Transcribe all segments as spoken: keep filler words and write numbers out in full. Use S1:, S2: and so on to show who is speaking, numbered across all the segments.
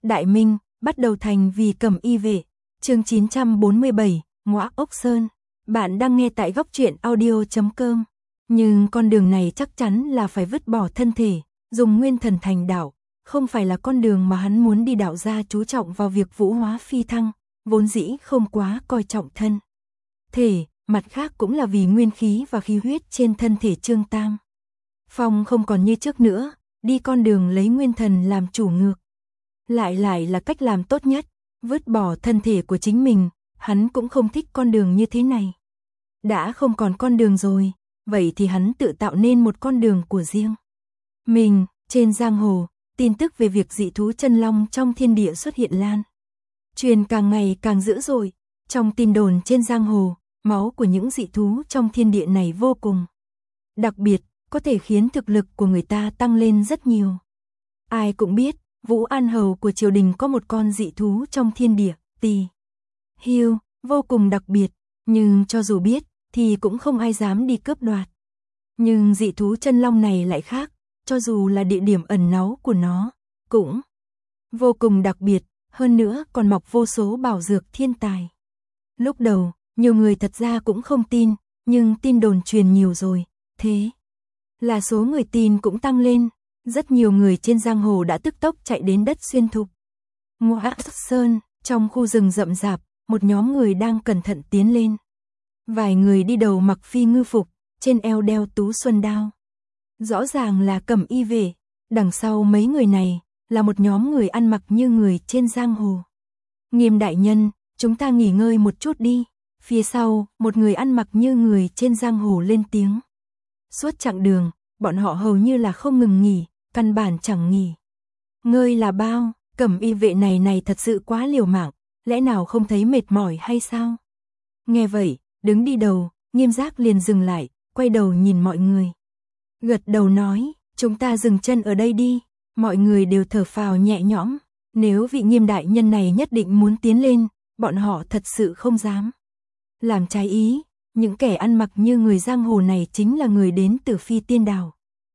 S1: Đại Minh, bắt đầu thành vì Cẩm Y vệ. Chương chín trăm bốn mươi bảy, Ngõa Ốc Sơn. Bạn đang nghe tại góc truyện audio chấm com. Nhưng con đường này chắc chắn là phải vứt bỏ thân thể, dùng nguyên thần thành đạo, không phải là con đường mà hắn muốn đi. Đạo gia chú trọng vào việc vũ hóa phi thăng, vốn dĩ không quá coi trọng thân thể, mặt khác cũng là vì nguyên khí và khí huyết trên thân thể Trương Tam Phong không còn như trước nữa, đi con đường lấy nguyên thần làm chủ ngược. Lại lại là cách làm tốt nhất, vứt bỏ thân thể của chính mình, hắn cũng không thích con đường như thế này. Đã không còn con đường rồi, vậy thì hắn tự tạo nên một con đường của riêng mình. Trên giang hồ, tin tức về việc dị thú chân long trong thiên địa xuất hiện lan truyền càng ngày càng dữ dội. Trong tin đồn trên giang hồ, máu của những dị thú trong thiên địa này vô cùng đặc biệt, có thể khiến thực lực của người ta tăng lên rất nhiều. Ai cũng biết, Vũ An Hầu của triều đình có một con dị thú trong thiên địa, Tỳ Hưu, vô cùng đặc biệt, nhưng cho dù biết, thì cũng không ai dám đi cướp đoạt. Nhưng dị thú chân long này lại khác, cho dù là địa điểm ẩn náu của nó, cũng vô cùng đặc biệt, hơn nữa còn mọc vô số bảo dược thiên tài. Lúc đầu, nhiều người thật ra cũng không tin, nhưng tin đồn truyền nhiều rồi, thế là số người tin cũng tăng lên. Rất nhiều người trên giang hồ đã tức tốc chạy đến đất xuyên thục Ngõa Sơn. Trong khu rừng rậm rạp, một nhóm người đang cẩn thận tiến lên. Vài người đi đầu mặc phi ngư phục, trên eo đeo tú xuân đao. Rõ ràng là Cẩm Y vệ. Đằng sau mấy người này là một nhóm người ăn mặc như người trên giang hồ. Nghiêm đại nhân, chúng ta nghỉ ngơi một chút đi. Phía sau, một người ăn mặc như người trên giang hồ lên tiếng. Suốt chặng đường, bọn họ hầu như là không ngừng nghỉ, căn bản chẳng nghỉ ngơi là bao. Cẩm Y vệ này này thật sự quá liều mạng, lẽ nào không thấy mệt mỏi hay sao? Nghe vậy, đứng đi đầu, Nghiêm Giác liền dừng lại, quay đầu nhìn mọi người. Gật đầu nói, chúng ta dừng chân ở đây đi. Mọi người đều thở phào nhẹ nhõm. Nếu vị Nghiêm đại nhân này nhất định muốn tiến lên, bọn họ thật sự không dám làm trái ý. Những kẻ ăn mặc như người giang hồ này chính là người đến từ Phi Tiên Đảo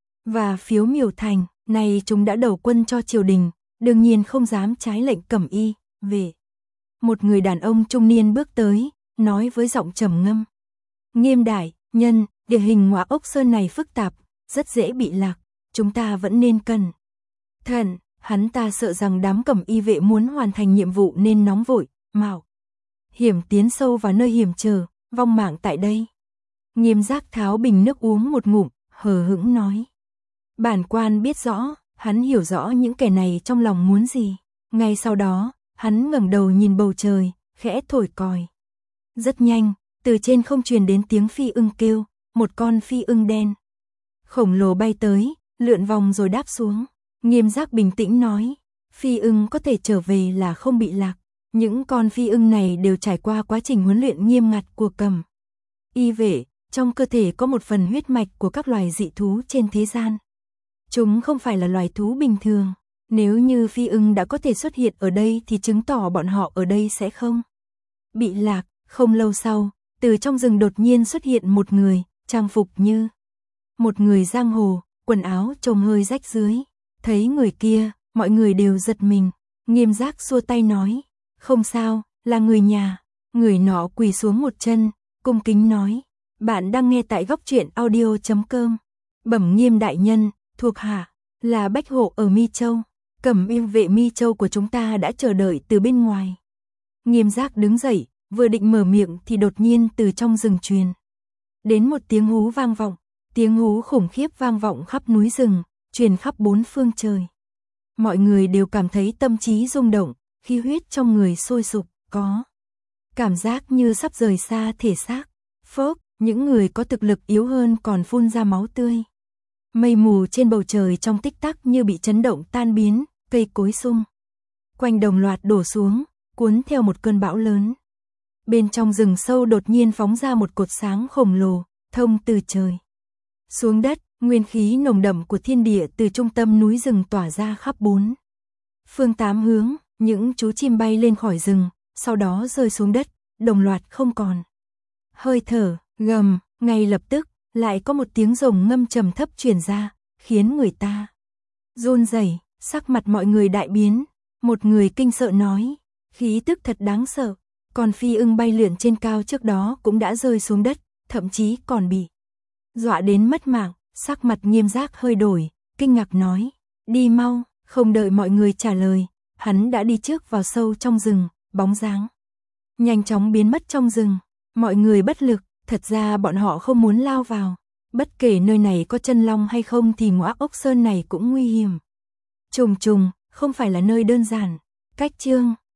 S1: và Phiếu Miểu Thành. Này chúng đã đầu quân cho triều đình, đương nhiên không dám trái lệnh Cẩm Y vệ. Một người đàn ông trung niên bước tới, nói với giọng trầm ngâm. Nghiêm đại nhân, địa hình Ngõa Ốc Sơn này phức tạp, rất dễ bị lạc, chúng ta vẫn nên cẩn thận. Hắn ta sợ rằng đám Cẩm Y vệ muốn hoàn thành nhiệm vụ nên nóng vội, mạo hiểm tiến sâu vào nơi hiểm trở, vong mạng tại đây. Nghiêm Giác tháo bình nước uống một ngụm, hờ hững nói. Bản quan biết rõ, hắn hiểu rõ những kẻ này trong lòng muốn gì. Ngay sau đó, hắn ngẩng đầu nhìn bầu trời, khẽ thổi còi. Rất nhanh, từ trên không truyền đến tiếng phi ưng kêu, một con phi ưng đen khổng lồ bay tới, lượn vòng rồi đáp xuống. Nghiêm Giác bình tĩnh nói, phi ưng có thể trở về là không bị lạc. Những con phi ưng này đều trải qua quá trình huấn luyện nghiêm ngặt của Cẩm Y vệ, trong cơ thể có một phần huyết mạch của các loài dị thú trên thế gian. Chúng không phải là loài thú bình thường. Nếu như phi ưng đã có thể xuất hiện ở đây thì chứng tỏ bọn họ ở đây sẽ không bị lạc. Không lâu sau, từ trong rừng đột nhiên xuất hiện một người, trang phục như một người giang hồ, quần áo trông hơi rách rưới. Thấy người kia, mọi người đều giật mình. Nghiêm Giác xua tay nói, không sao, là người nhà. Người nọ quỳ xuống một chân, cung kính nói, bạn đang nghe tại góc truyện audio chấm com. Bẩm Nghiêm đại nhân, thuộc hạ là Bách Hộ ở Mi Châu. Cẩm Y vệ Mi Châu của chúng ta đã chờ đợi từ bên ngoài. Nghiêm Giác đứng dậy, vừa định mở miệng thì đột nhiên từ trong rừng truyền đến một tiếng hú vang vọng. Tiếng hú khủng khiếp vang vọng khắp núi rừng, truyền khắp bốn phương trời. Mọi người đều cảm thấy tâm trí rung động, khí huyết trong người sôi sục, có cảm giác như sắp rời xa thể xác. Phốc, những người có thực lực yếu hơn còn phun ra máu tươi. Mây mù trên bầu trời trong tích tắc như bị chấn động tan biến, cây cối xung quanh đồng loạt đổ xuống, cuốn theo một cơn bão lớn. Bên trong rừng sâu đột nhiên phóng ra một cột sáng khổng lồ, thông từ trời xuống đất. Nguyên khí nồng đậm của thiên địa từ trung tâm núi rừng tỏa ra khắp bốn phương tám hướng. Những chú chim bay lên khỏi rừng, sau đó rơi xuống đất, đồng loạt không còn hơi thở. Gầm, ngay lập tức lại có một tiếng rồng ngâm trầm thấp truyền ra, khiến người ta run rẩy. Sắc mặt mọi người đại biến. Một người kinh sợ nói, khí tức thật đáng sợ, còn phi ưng bay lượn trên cao trước đó cũng đã rơi xuống đất, thậm chí còn bị dọa đến mất mạng, sắc mặt Nghiêm Giác hơi đổi, kinh ngạc nói, đi mau, không đợi mọi người trả lời, hắn đã đi trước vào sâu trong rừng, bóng dáng nhanh chóng biến mất trong rừng, mọi người bất lực, thật ra bọn họ không muốn lao vào, bất kể nơi này có chân long hay không thì Ngõa Ốc Sơn này cũng nguy hiểm. Trùng trùng, không phải là nơi đơn giản, cách chương